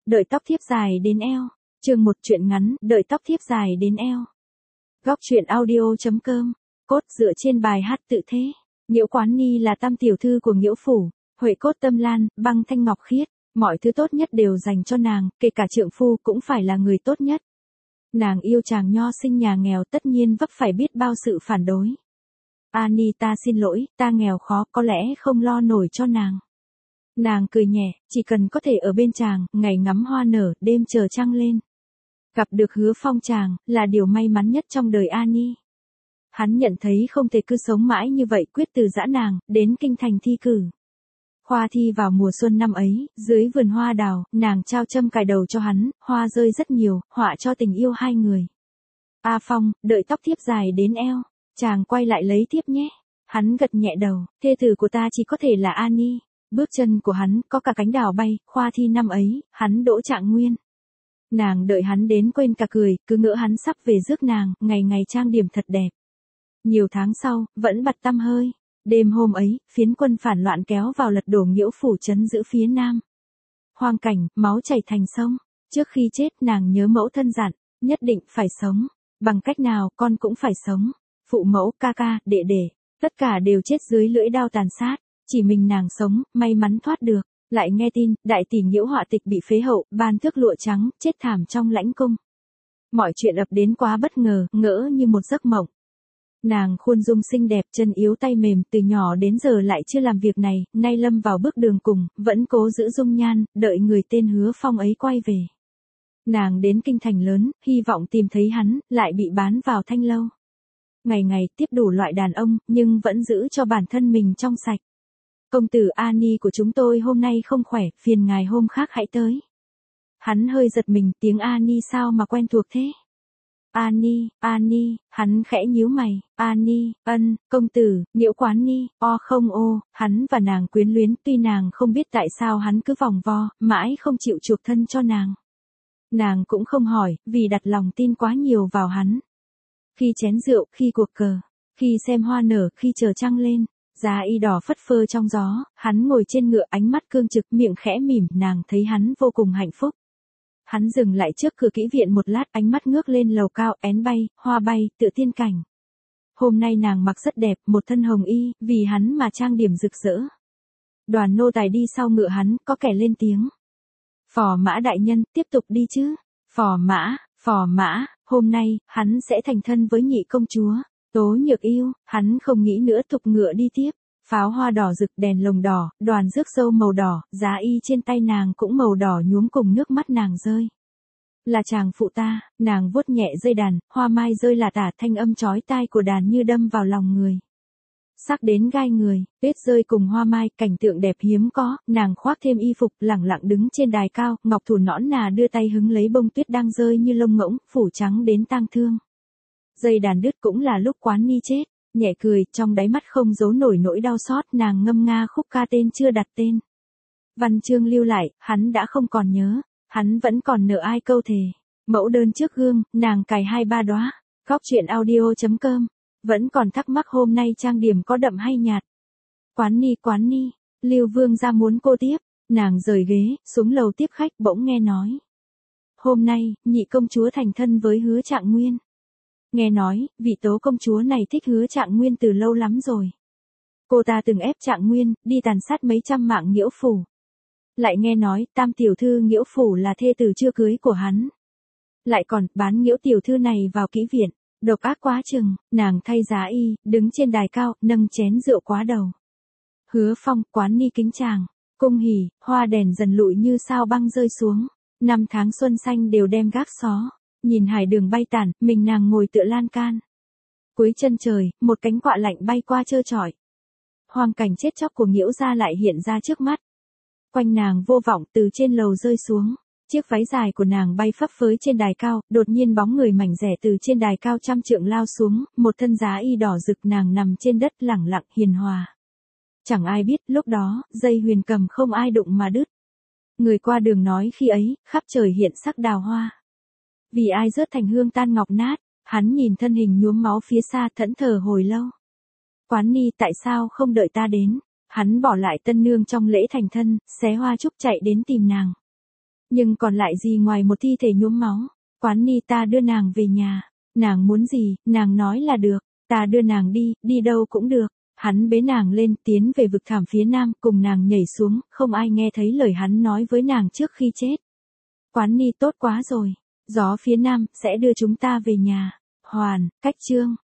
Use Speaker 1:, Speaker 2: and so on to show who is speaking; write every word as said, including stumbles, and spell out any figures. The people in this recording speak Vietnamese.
Speaker 1: đợi tóc thiếp dài đến eo. Chương một truyện ngắn, đợi tóc thiếp dài đến eo. Góc truyện audio.com, cốt dựa trên bài hát tự thế. Nhiễu Quán Ni là tam tiểu thư của Nhiễu phủ, Huệ cốt tâm lan, băng thanh ngọc khiết, mọi thứ tốt nhất đều dành cho nàng, kể cả trượng phu cũng phải là người tốt nhất. Nàng yêu chàng nho sinh nhà nghèo, tất nhiên vấp phải biết bao sự phản đối. Ani, ta xin lỗi, ta nghèo khó, có lẽ không lo nổi cho nàng. Nàng cười nhẹ, chỉ cần có thể ở bên chàng, ngày ngắm hoa nở, đêm chờ trăng lên. Gặp được Hứa Phong chàng, là điều may mắn nhất trong đời Ani. Hắn nhận thấy không thể cứ sống mãi như vậy, quyết từ giã nàng, đến kinh thành thi cử. Khoa thi vào mùa xuân năm ấy, dưới vườn hoa đào, nàng trao châm cài đầu cho hắn, hoa rơi rất nhiều, họa cho tình yêu hai người. A Phong, đợi tóc thiếp dài đến eo, chàng quay lại lấy thiếp nhé. Hắn gật nhẹ đầu, thê tử của ta chỉ có thể là Ani. Bước chân của hắn có cả cánh đào bay, khoa thi năm ấy, hắn đỗ trạng nguyên. Nàng đợi hắn đến quên cả cười, cứ ngỡ hắn sắp về rước nàng, ngày ngày trang điểm thật đẹp. Nhiều tháng sau, vẫn bặt tăm hơi. Đêm hôm ấy, phiến quân phản loạn kéo vào lật đổ Nhiễu phủ trấn giữ phía nam. Hoang cảnh, máu chảy thành sông. Trước khi chết nàng nhớ mẫu thân dặn, nhất định phải sống. Bằng cách nào con cũng phải sống. Phụ mẫu, ca ca, đệ đệ, tất cả đều chết dưới lưỡi đao tàn sát. Chỉ mình nàng sống, may mắn thoát được. Lại nghe tin, đại tỷ Nhiễu họa tịch bị phế hậu, ban thước lụa trắng, chết thảm trong lãnh cung. Mọi chuyện ập đến quá bất ngờ, ngỡ như một giấc mộng. Nàng khuôn dung xinh đẹp, chân yếu tay mềm, từ nhỏ đến giờ lại chưa làm việc này, nay lâm vào bước đường cùng, vẫn cố giữ dung nhan, đợi người tên Hứa Phong ấy quay về. Nàng đến kinh thành lớn, hy vọng tìm thấy hắn, lại bị bán vào thanh lâu. Ngày ngày tiếp đủ loại đàn ông, nhưng vẫn giữ cho bản thân mình trong sạch. Công tử Ani của chúng tôi hôm nay không khỏe, phiền ngài hôm khác hãy tới. Hắn hơi giật mình, tiếng Ani sao mà quen thuộc thế? Ani, Ani, hắn khẽ nhíu mày, Ani, ân, công tử, Nhiễu Quán Ni, o không ô, hắn và nàng quyến luyến, tuy nàng không biết tại sao hắn cứ vòng vo, mãi không chịu chuộc thân cho nàng. Nàng cũng không hỏi, vì đặt lòng tin quá nhiều vào hắn. Khi chén rượu, khi cuộc cờ, khi xem hoa nở, khi chờ trăng lên, giá y đỏ phất phơ trong gió, hắn ngồi trên ngựa ánh mắt cương trực, miệng khẽ mỉm, nàng thấy hắn vô cùng hạnh phúc. Hắn dừng lại trước cửa kỹ viện một lát, ánh mắt ngước lên lầu cao, én bay, hoa bay, tựa tiên cảnh. Hôm nay nàng mặc rất đẹp, một thân hồng y, vì hắn mà trang điểm rực rỡ. Đoàn nô tài đi sau ngựa hắn, có kẻ lên tiếng. Phò mã đại nhân, tiếp tục đi chứ. Phò mã, phò mã, hôm nay, hắn sẽ thành thân với nhị công chúa. Tố Nhược Yêu, hắn không nghĩ nữa, thục ngựa đi tiếp. Pháo hoa đỏ rực, đèn lồng đỏ, đoàn rước dâu màu đỏ, giá y trên tay nàng cũng màu đỏ nhuốm cùng nước mắt nàng rơi. Là chàng phụ ta, nàng vuốt nhẹ dây đàn, hoa mai rơi là tả, thanh âm chói tai của đàn như đâm vào lòng người. Sắc đến gai người, tuyết rơi cùng hoa mai, cảnh tượng đẹp hiếm có, nàng khoác thêm y phục, lẳng lặng đứng trên đài cao, ngọc thủ nõn nà đưa tay hứng lấy bông tuyết đang rơi như lông ngỗng, phủ trắng đến tang thương. Dây đàn đứt cũng là lúc Quán Ni chết. Nhẹ cười, trong đáy mắt không giấu nổi nỗi đau xót, nàng ngâm nga khúc ca tên chưa đặt tên. Văn chương lưu lại, hắn đã không còn nhớ, hắn vẫn còn nợ ai câu thề. Mẫu đơn trước gương, nàng cài hai ba đóa. Góc truyện audio.com, vẫn còn thắc mắc hôm nay trang điểm có đậm hay nhạt. Quán Ni, Quán Ni, Lưu Vương ra muốn cô tiếp, nàng rời ghế, xuống lầu tiếp khách, bỗng nghe nói. Hôm nay, nhị công chúa thành thân với Hứa Trạng Nguyên. Nghe nói, vị tố công chúa này thích Hứa Trạng Nguyên từ lâu lắm rồi. Cô ta từng ép Trạng Nguyên, đi tàn sát mấy trăm mạng Nhiễu phủ. Lại nghe nói, tam tiểu thư Nhiễu phủ là thê tử chưa cưới của hắn. Lại còn, bán Nhiễu tiểu thư này vào kỹ viện, độc ác quá chừng, nàng thay giá y, đứng trên đài cao, nâng chén rượu quá đầu. Hứa Phong, Quán Ni kính chàng, cung hỉ, hoa đèn dần lụi như sao băng rơi xuống. Năm tháng xuân xanh đều đem gác xó. Nhìn hải đường bay tản, mình nàng ngồi tựa lan can. Cuối chân trời, một cánh quạ lạnh bay qua trơ trọi. Hoang cảnh chết chóc của Nhiễu gia lại hiện ra trước mắt. Quanh nàng vô vọng từ trên lầu rơi xuống. Chiếc váy dài của nàng bay phấp phới trên đài cao, đột nhiên bóng người mảnh rẻ từ trên đài cao trăm trượng lao xuống, một thân giá y đỏ rực, nàng nằm trên đất lẳng lặng hiền hòa. Chẳng ai biết, lúc đó, dây huyền cầm không ai đụng mà đứt. Người qua đường nói khi ấy, khắp trời hiện sắc đào hoa. Vì ai rớt thành hương tan ngọc nát, hắn nhìn thân hình nhuốm máu phía xa, thẫn thờ hồi lâu. Quán Ni, tại sao không đợi ta đến? Hắn bỏ lại tân nương trong lễ thành thân, xé hoa trúc chạy đến tìm nàng. Nhưng còn lại gì ngoài một thi thể nhuốm máu. Quán ni ta đưa nàng về nhà. Nàng muốn gì, nàng nói là được. Ta đưa nàng đi, đi đâu cũng được. Hắn bế nàng lên, tiến về vực thẳm phía nam, cùng nàng nhảy xuống, không ai nghe thấy lời hắn nói với nàng trước khi chết. Quán ni tốt quá rồi. Gió phía nam, sẽ đưa chúng ta về nhà. Hoàn, cách chương.